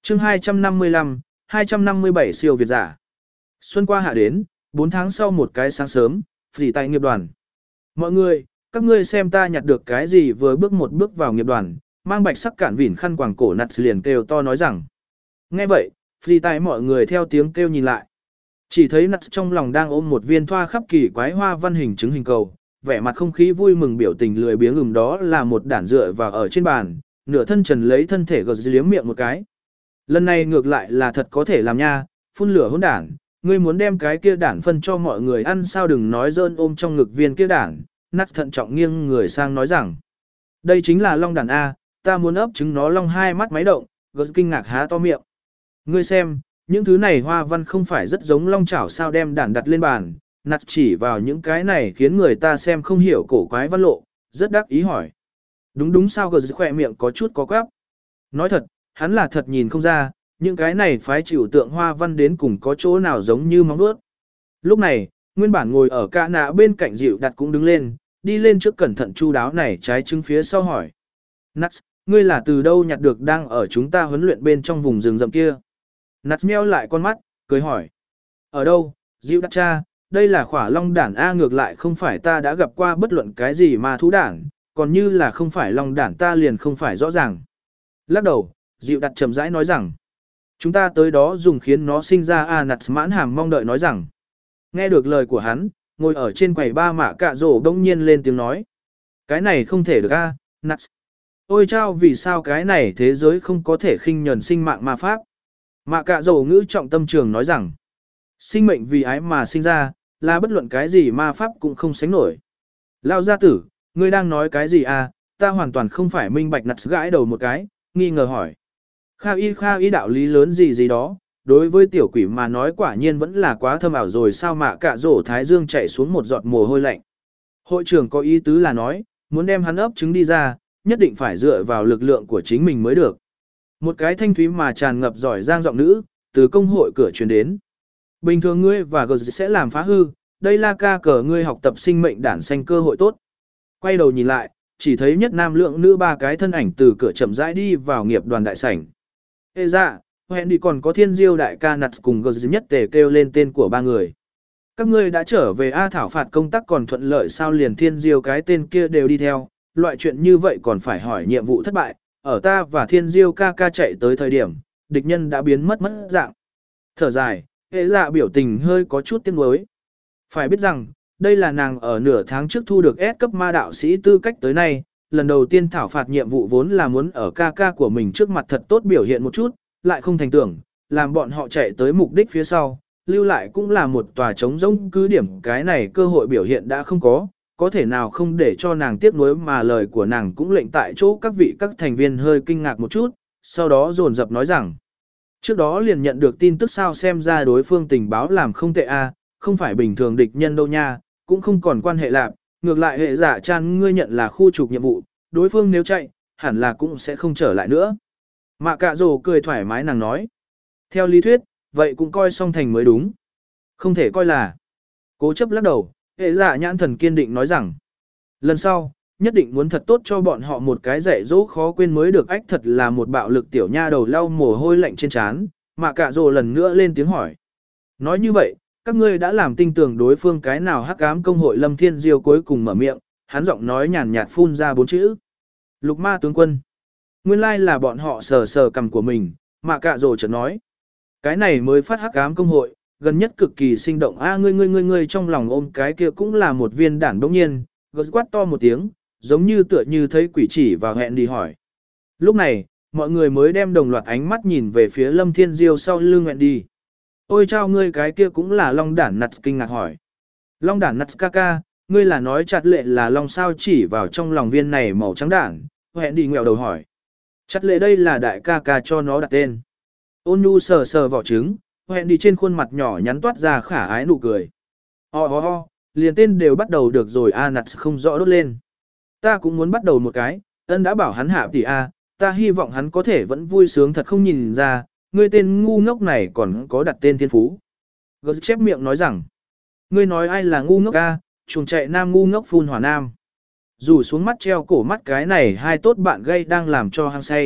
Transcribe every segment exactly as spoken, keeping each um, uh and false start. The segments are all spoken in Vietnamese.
chương hai trăm năm mươi lăm, hai trăm năm mươi bảy siêu việt giả. Xuân qua hạ đến, bốn tháng sau một cái sáng sớm, phỉ tại nghiệp đoàn. Mọi người, các ngươi xem ta nhặt được cái gì vừa bước một bước vào nghiệp đoàn, mang bạch sắc cản vỉn khăn quàng cổ nặt liền kêu to nói rằng. Nghe vậy, phỉ tại mọi người theo tiếng kêu nhìn lại. Chỉ thấy nặt trong lòng đang ôm một viên thoa khắp kỳ quái hoa văn hình trứng hình cầu, vẻ mặt không khí vui mừng biểu tình lười biếng ừm đó là một đản dựa vào ở trên bàn, nửa thân trần lấy thân thể gật liếm miệng một cái. Lần này ngược lại là thật có thể làm nha, phun lửa hỗn đản, ngươi muốn đem cái kia đản phân cho mọi người ăn sao đừng nói dơn ôm trong ngực viên kia đản, nát thận trọng nghiêng người sang nói rằng. Đây chính là long đản A, ta muốn ấp trứng nó long hai mắt máy động, gật kinh ngạc há to miệng. Ngươi xem, những thứ này hoa văn không phải rất giống long chảo sao đem đản đặt lên bàn, nặt chỉ vào những cái này khiến người ta xem không hiểu cổ quái văn lộ, rất đắc ý hỏi. Đúng đúng sao gật khỏe miệng có chút có quáp. Nói thật, hắn là thật nhìn không ra, những cái này phái chịu tượng hoa văn đến cùng có chỗ nào giống như móng vuốt. Lúc này, nguyên bản ngồi ở ca nạ bên cạnh dịu đặt cũng đứng lên, đi lên trước cẩn thận chu đáo này trái trứng phía sau hỏi. Nats, ngươi là từ đâu nhặt được đang ở chúng ta huấn luyện bên trong vùng rừng rậm kia? Nats meo lại con mắt, cười hỏi. Ở đâu, dịu đặt cha, đây là khỏa long đản A ngược lại không phải ta đã gặp qua bất luận cái gì mà thú đản, còn như là không phải long đản ta liền không phải rõ ràng. Lắc đầu, dịu đặt chậm rãi nói rằng. Chúng ta tới đó dùng khiến nó sinh ra A nặt mãn hàm mong đợi nói rằng. Nghe được lời của hắn, ngồi ở trên quầy ba mạ cạ rổ đông nhiên lên tiếng nói. Cái này không thể được A, nặt. Ôi chao vì sao cái này thế giới không có thể khinh nhẫn sinh mạng ma pháp. Mạ cạ rổ ngữ trọng tâm trường nói rằng. Sinh mệnh vì ái mà sinh ra, là bất luận cái gì ma pháp cũng không sánh nổi. Lao gia tử, ngươi đang nói cái gì à, ta hoàn toàn không phải minh bạch nặt gãi đầu một cái, nghi ngờ hỏi. Kha y kha y đạo lý lớn gì gì đó, đối với tiểu quỷ mà nói quả nhiên vẫn là quá thâm ảo rồi sao mà cả rổ thái dương chạy xuống một giọt mồ hôi lạnh. Hội trưởng có ý tứ là nói, muốn đem hắn ấp trứng đi ra, nhất định phải dựa vào lực lượng của chính mình mới được. Một cái thanh thúy mà tràn ngập giỏi giang giọng nữ, từ công hội cửa truyền đến. Bình thường ngươi và gờ sẽ làm phá hư, đây là ca cờ ngươi học tập sinh mệnh đản xanh cơ hội tốt. Quay đầu nhìn lại, chỉ thấy nhất nam lượng nữ ba cái thân ảnh từ cửa chậm rãi đi vào nghiệp đoàn đại sảnh. Ê dạ, hẹn đi còn có thiên diêu đại ca nặt cùng gờ nhất tề kêu lên tên của ba người. Các ngươi đã trở về A thảo phạt công tác còn thuận lợi sao liền thiên diêu cái tên kia đều đi theo, loại chuyện như vậy còn phải hỏi nhiệm vụ thất bại, ở ta và thiên diêu ca ca chạy tới thời điểm, địch nhân đã biến mất mất dạng. Thở dài, hệ dạ biểu tình hơi có chút tiếc nuối. Phải biết rằng, đây là nàng ở nửa tháng trước thu được S cấp ma đạo sĩ tư cách tới nay, lần đầu tiên thảo phạt nhiệm vụ vốn là muốn ở ca ca của mình trước mặt thật tốt biểu hiện một chút, lại không thành tưởng, làm bọn họ chạy tới mục đích phía sau, lưu lại cũng là một tòa trống rỗng cứ điểm cái này cơ hội biểu hiện đã không có, có thể nào không để cho nàng tiếc nuối mà lời của nàng cũng lệnh tại chỗ các vị các thành viên hơi kinh ngạc một chút, sau đó dồn dập nói rằng, trước đó liền nhận được tin tức sao xem ra đối phương tình báo làm không tệ a, không phải bình thường địch nhân đâu nha, cũng không còn quan hệ lạc, ngược lại hệ giả chan ngươi nhận là khu trục nhiệm vụ, đối phương nếu chạy, hẳn là cũng sẽ không trở lại nữa. Mạ cạ rồ cười thoải mái nàng nói. Theo lý thuyết, vậy cũng coi song thành mới đúng. Không thể coi là. Cố chấp lắc đầu, hệ giả nhãn thần kiên định nói rằng. Lần sau, nhất định muốn thật tốt cho bọn họ một cái dạy dỗ khó quên mới được ách thật là một bạo lực tiểu nha đầu lau mồ hôi lạnh trên trán. Mạ cạ rồ lần nữa lên tiếng hỏi. Nói như vậy, các ngươi đã làm tinh tường đối phương cái nào hắc ám công hội Lâm Thiên Diêu cuối cùng mở miệng, hắn giọng nói nhàn nhạt phun ra bốn chữ. Lục ma tướng quân. Nguyên lai là bọn họ sờ sờ cầm của mình, mà cạ rồ chợt nói. Cái này mới phát hắc ám công hội, gần nhất cực kỳ sinh động a ngươi ngươi ngươi ngươi trong lòng ôm cái kia cũng là một viên đản đống nhiên, gật quát to một tiếng, giống như tựa như thấy quỷ chỉ vào hẹn đi hỏi. Lúc này, mọi người mới đem đồng loạt ánh mắt nhìn về phía Lâm Thiên Diêu sau lưng hẹn đi. Ôi chao ngươi cái kia cũng là long đản nặt kinh ngạc hỏi. Long đản nặt ca ca, ngươi là nói chặt lệ là long sao chỉ vào trong lòng viên này màu trắng đản, hẹn đi ngẹo đầu hỏi. Chặt lệ đây là đại ca ca cho nó đặt tên. Ôn nhu sờ sờ vỏ trứng, hẹn đi trên khuôn mặt nhỏ nhắn toát ra khả ái nụ cười. Ho ho ho, liền tên đều bắt đầu được rồi a nặt không rõ đốt lên. Ta cũng muốn bắt đầu một cái, ân đã bảo hắn hạ tỷ a, ta hy vọng hắn có thể vẫn vui sướng thật không nhìn ra, ngươi tên ngu ngốc này còn có đặt tên thiên phú. Gớt chép miệng nói rằng, ngươi nói ai là ngu ngốc a, chuồng chạy nam ngu ngốc phun hỏa nam. Dù xuống mắt treo cổ mắt cái này hai tốt bạn gây đang làm cho hăng say,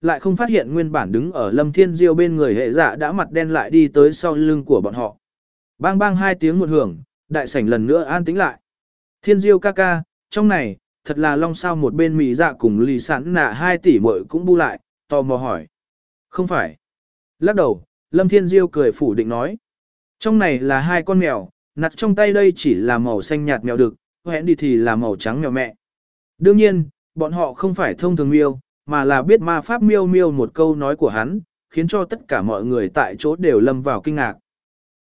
lại không phát hiện nguyên bản đứng ở Lâm Thiên Diêu bên người hệ dạ đã mặt đen lại đi tới sau lưng của bọn họ. Bang bang hai tiếng một hưởng, đại sảnh lần nữa an tĩnh lại. Thiên Diêu ca ca, trong này, thật là long sao một bên mị dạ cùng lì sẵn nạ hai tỷ muội cũng bu lại, tò mò hỏi. Không phải. Lắc đầu, Lâm Thiên Diêu cười phủ định nói. Trong này là hai con mèo, nặt trong tay đây chỉ là màu xanh nhạt mèo đực, hẹn đi thì là màu trắng mèo mẹ. Đương nhiên, bọn họ không phải thông thường miêu, mà là biết ma pháp miêu miêu một câu nói của hắn, khiến cho tất cả mọi người tại chỗ đều lâm vào kinh ngạc.